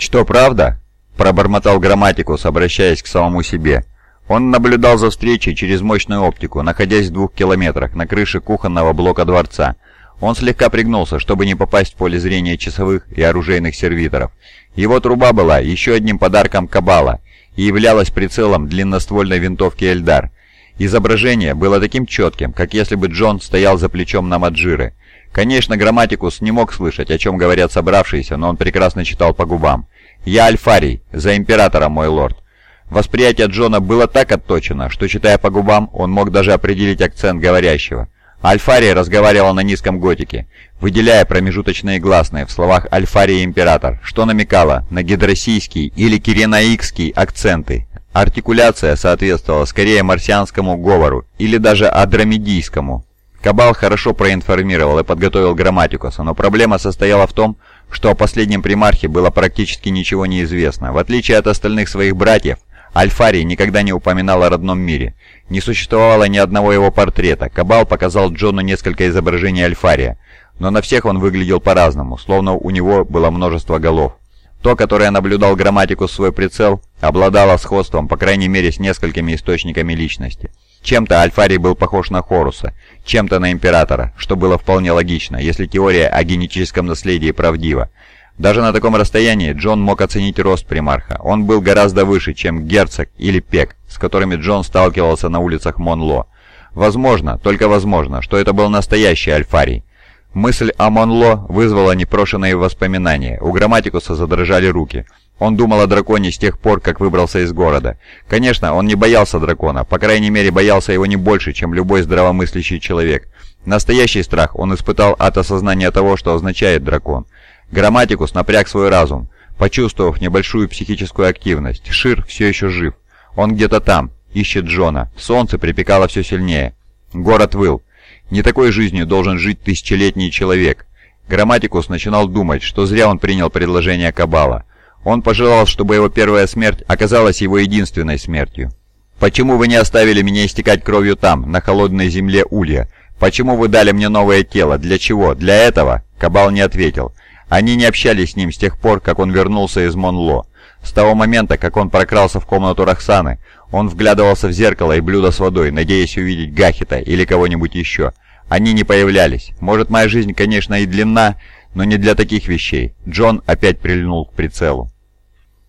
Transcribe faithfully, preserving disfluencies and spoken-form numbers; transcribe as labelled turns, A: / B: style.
A: «Что, правда?» – пробормотал Грамматикус, обращаясь к самому себе. Он наблюдал за встречей через мощную оптику, находясь в двух километрах на крыше кухонного блока дворца. Он слегка пригнулся, чтобы не попасть в поле зрения часовых и оружейных сервиторов. Его труба была еще одним подарком Кабала и являлась прицелом длинноствольной винтовки «Эльдар». Изображение было таким четким, как если бы Джон стоял за плечом Намаджиры. Конечно, Грамматикус не мог слышать, о чем говорят собравшиеся, но он прекрасно читал по губам. «Я Альфарий, за Императора, мой лорд». Восприятие Джона было так отточено, что, читая по губам, он мог даже определить акцент говорящего. Альфарий разговаривал на низком готике, выделяя промежуточные гласные в словах «Альфарий и Император», что намекало на гидросийский или киренаикский акценты. Артикуляция соответствовала скорее марсианскому говору или даже адрамидийскому. Кабал хорошо проинформировал и подготовил Грамматикуса, но проблема состояла в том, что о последнем примархе было практически ничего не известно. В отличие от остальных своих братьев, Альфарий никогда не упоминал о родном мире. Не существовало ни одного его портрета. Кабал показал Джону несколько изображений Альфария, но на всех он выглядел по-разному, словно у него было множество голов. То, которое наблюдал Грамматикус в свой прицел, обладало сходством, по крайней мере, с несколькими источниками личности. Чем-то Альфарий был похож на Хоруса, чем-то на Императора, что было вполне логично, если теория о генетическом наследии правдива. Даже на таком расстоянии Джон мог оценить рост примарха. Он был гораздо выше, чем герцог или пек, с которыми Джон сталкивался на улицах Монло. Возможно, только возможно, что это был настоящий Альфарий. Мысль о Монло вызвала непрошенные воспоминания. У Грамматикуса задрожали руки. Он думал о драконе с тех пор, как выбрался из города. Конечно, он не боялся дракона, по крайней мере боялся его не больше, чем любой здравомыслящий человек. Настоящий страх он испытал от осознания того, что означает дракон. Грамматикус напряг свой разум, почувствовав небольшую психическую активность. Шир все еще жив. Он где-то там, ищет Джона. Солнце припекало все сильнее. Город выл. Не такой жизнью должен жить тысячелетний человек. Грамматикус начинал думать, что зря он принял предложение Кабала. Он пожелал, чтобы его первая смерть оказалась его единственной смертью. «Почему вы не оставили меня истекать кровью там, на холодной земле Улья? Почему вы дали мне новое тело? Для чего? Для этого?» Кабал не ответил. Они не общались с ним с тех пор, как он вернулся из Монло. С того момента, как он прокрался в комнату Роксаны, он вглядывался в зеркало и блюдо с водой, надеясь увидеть Гахита или кого-нибудь еще. Они не появлялись. Может, моя жизнь, конечно, и длинна, но не для таких вещей. Джон опять прильнул к прицелу.